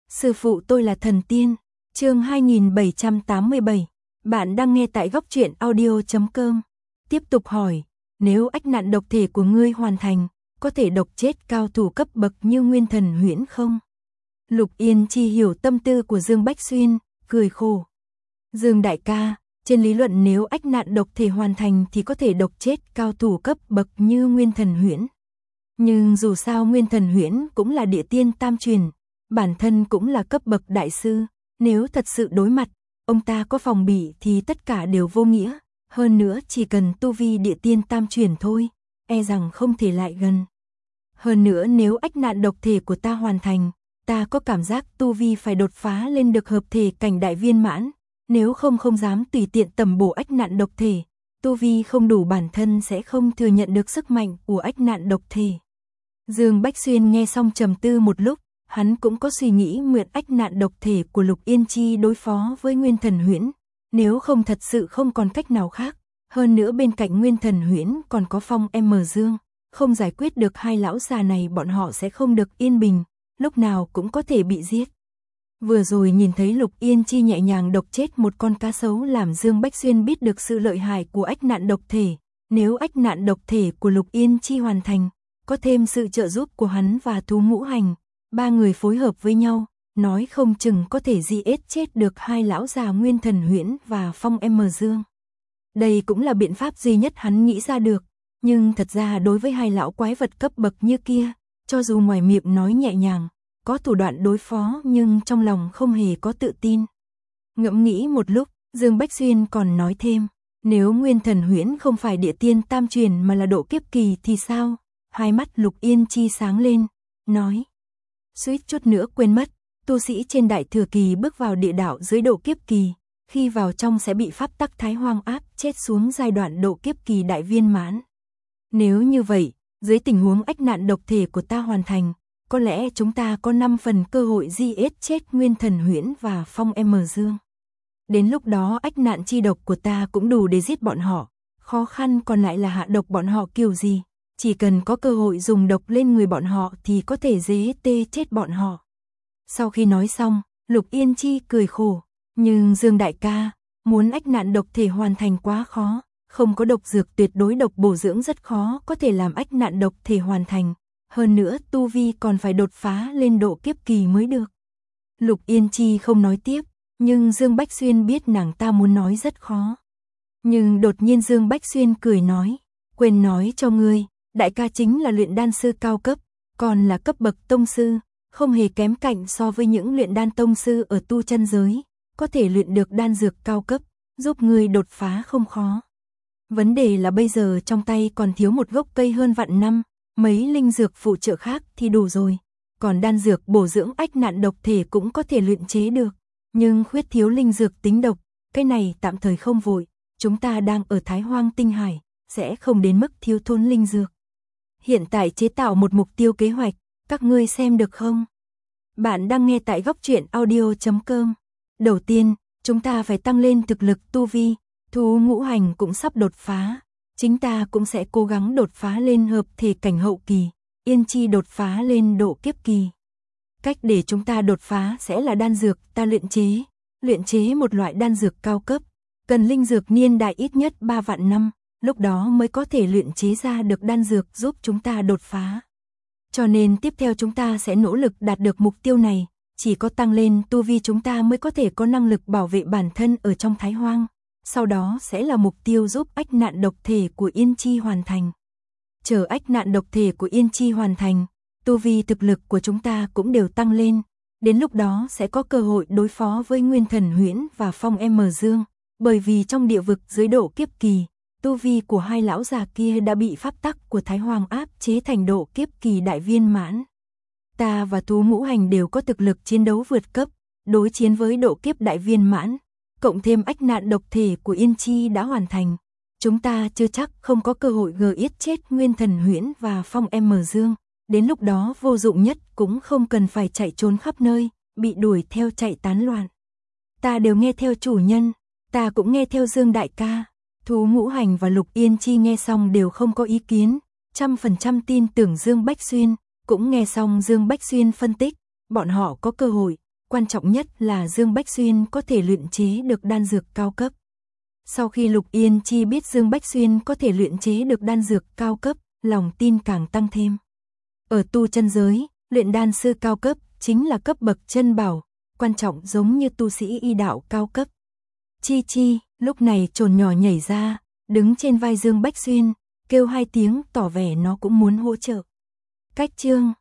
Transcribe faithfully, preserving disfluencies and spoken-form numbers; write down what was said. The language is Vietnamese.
Sư phụ tôi là thần tiên. Chương hai nghìn bảy trăm tám mươi bảy. Bạn đang nghe tại góc truyện audio chấm com. Tiếp tục hỏi, nếu ách nạn độc thể của ngươi hoàn thành, có thể độc chết cao thủ cấp bậc như Nguyên Thần Huyễn không? Lục Yên Chi hiểu tâm tư của Dương Bách Xuyên, cười khổ. Dương đại ca, trên lý luận nếu ách nạn độc thể hoàn thành thì có thể độc chết cao thủ cấp bậc như Nguyên Thần Huyễn. Nhưng dù sao Nguyên Thần Huyễn cũng là địa tiên tam truyền, bản thân cũng là cấp bậc đại sư, nếu thật sự đối mặt, ông ta có phòng bị thì tất cả đều vô nghĩa, hơn nữa chỉ cần tu vi địa tiên tam truyền thôi, e rằng không thể lại gần. Hơn nữa nếu ách nạn độc thể của ta hoàn thành, ta có cảm giác tu vi phải đột phá lên được hợp thể cảnh đại viên mãn, nếu không không dám tùy tiện tầm bổ ách nạn độc thể, tu vi không đủ bản thân sẽ không thừa nhận được sức mạnh của ách nạn độc thể. Dương Bách Xuyên nghe xong trầm tư một lúc, hắn cũng có suy nghĩ mượn ách nạn độc thể của Lục Yên Chi đối phó với Nguyên Thần Huyễn, nếu không thật sự không còn cách nào khác, hơn nữa bên cạnh Nguyên Thần Huyễn còn có Phong M Dương, không giải quyết được hai lão già này bọn họ sẽ không được yên bình, lúc nào cũng có thể bị giết. Vừa rồi nhìn thấy Lục Yên Chi nhẹ nhàng độc chết một con cá sấu làm Dương Bách Xuyên biết được sự lợi hại của ách nạn độc thể, nếu ách nạn độc thể của Lục Yên Chi hoàn thành, có thêm sự trợ giúp của hắn và thú ngũ hành, ba người phối hợp với nhau, nói không chừng có thể giết chết được hai lão già Nguyên Thần Huyễn và Phong M Dương. Đây cũng là biện pháp duy nhất hắn nghĩ ra được, nhưng thật ra đối với hai lão quái vật cấp bậc như kia, cho dù ngoài miệng nói nhẹ nhàng, có thủ đoạn đối phó nhưng trong lòng không hề có tự tin. Ngẫm nghĩ một lúc, Dương Bách Xuyên còn nói thêm, nếu Nguyên Thần Huyễn không phải địa tiên tam truyền mà là độ kiếp kỳ thì sao? Hai mắt Lục Yên Chi sáng lên, nói, suýt chút nữa quên mất, tu sĩ trên đại thừa kỳ bước vào địa đạo dưới độ kiếp kỳ, khi vào trong sẽ bị pháp tắc thái hoang áp chết xuống giai đoạn độ kiếp kỳ đại viên mãn. Nếu như vậy, dưới tình huống ách nạn độc thể của ta hoàn thành, có lẽ chúng ta có năm phần cơ hội giết chết Nguyên Thần Huyễn và Phong M Dương. Đến lúc đó ách nạn chi độc của ta cũng đủ để giết bọn họ, khó khăn còn lại là hạ độc bọn họ kiểu gì. Chỉ cần có cơ hội dùng độc lên người bọn họ thì có thể dễ tê chết bọn họ. Sau khi nói xong, Lục Yên Chi cười khổ, nhưng Dương đại ca, muốn ách nạn độc thể hoàn thành quá khó, không có độc dược tuyệt đối độc bổ dưỡng rất khó có thể làm ách nạn độc thể hoàn thành, hơn nữa tu vi còn phải đột phá lên độ kiếp kỳ mới được. Lục Yên Chi không nói tiếp, nhưng Dương Bách Xuyên biết nàng ta muốn nói rất khó. Nhưng đột nhiên Dương Bách Xuyên cười nói, quên nói cho ngươi, đại ca chính là luyện đan sư cao cấp, còn là cấp bậc tông sư, không hề kém cạnh so với những luyện đan tông sư ở tu chân giới, có thể luyện được đan dược cao cấp, giúp ngươi đột phá không khó. Vấn đề là bây giờ trong tay còn thiếu một gốc cây hơn vạn năm, mấy linh dược phụ trợ khác thì đủ rồi, còn đan dược bổ dưỡng ách nạn độc thể cũng có thể luyện chế được, nhưng khuyết thiếu linh dược tính độc, cái này tạm thời không vội, chúng ta đang ở Thái Hoang Tinh Hải, sẽ không đến mức thiếu thốn linh dược. Hiện tại chế tạo một mục tiêu kế hoạch, các ngươi xem được không? Bạn đang nghe tại góc truyện audio chấm com. Đầu tiên, chúng ta phải tăng lên thực lực tu vi, thú ngũ hành cũng sắp đột phá, chính ta cũng sẽ cố gắng đột phá lên hợp thể cảnh hậu kỳ, Yên Chi đột phá lên độ kiếp kỳ. Cách để chúng ta đột phá sẽ là đan dược ta luyện chế, luyện chế một loại đan dược cao cấp, cần linh dược niên đại ít nhất ba vạn năm. Lúc đó mới có thể luyện chế ra được đan dược giúp chúng ta đột phá. Cho nên tiếp theo chúng ta sẽ nỗ lực đạt được mục tiêu này, chỉ có tăng lên tu vi chúng ta mới có thể có năng lực bảo vệ bản thân ở trong Thái Hoang, sau đó sẽ là mục tiêu giúp ách nạn độc thể của Yên Chi hoàn thành. Chờ ách nạn độc thể của Yên Chi hoàn thành, tu vi thực lực của chúng ta cũng đều tăng lên, đến lúc đó sẽ có cơ hội đối phó với Nguyên Thần Huyễn và Phong M Dương, bởi vì trong địa vực dưới độ kiếp kỳ, tu vi của hai lão già kia đã bị pháp tắc của Thái Hoang áp chế thành độ kiếp kỳ đại viên mãn. Ta và thú ngũ hành đều có thực lực chiến đấu vượt cấp, đối chiến với độ kiếp đại viên mãn, cộng thêm ách nạn độc thể của Yên Chi đã hoàn thành. Chúng ta chưa chắc không có cơ hội gờ yết chết Nguyên Thần Huyễn và Phong M Dương, đến lúc đó vô dụng nhất cũng không cần phải chạy trốn khắp nơi, bị đuổi theo chạy tán loạn. Ta đều nghe theo chủ nhân, ta cũng nghe theo Dương đại ca. Thú ngũ hành và Lục Yên Chi nghe xong đều không có ý kiến, trăm phần trăm tin tưởng Dương Bách Xuyên, cũng nghe xong Dương Bách Xuyên phân tích, bọn họ có cơ hội, quan trọng nhất là Dương Bách Xuyên có thể luyện chế được đan dược cao cấp. Sau khi Lục Yên Chi biết Dương Bách Xuyên có thể luyện chế được đan dược cao cấp, lòng tin càng tăng thêm. Ở tu chân giới, luyện đan sư cao cấp chính là cấp bậc chân bảo, quan trọng giống như tu sĩ y đạo cao cấp. Chi Chi, lúc này trồn nhỏ nhảy ra, đứng trên vai Dương Bách Xuyên, kêu hai tiếng tỏ vẻ nó cũng muốn hỗ trợ. Cách chương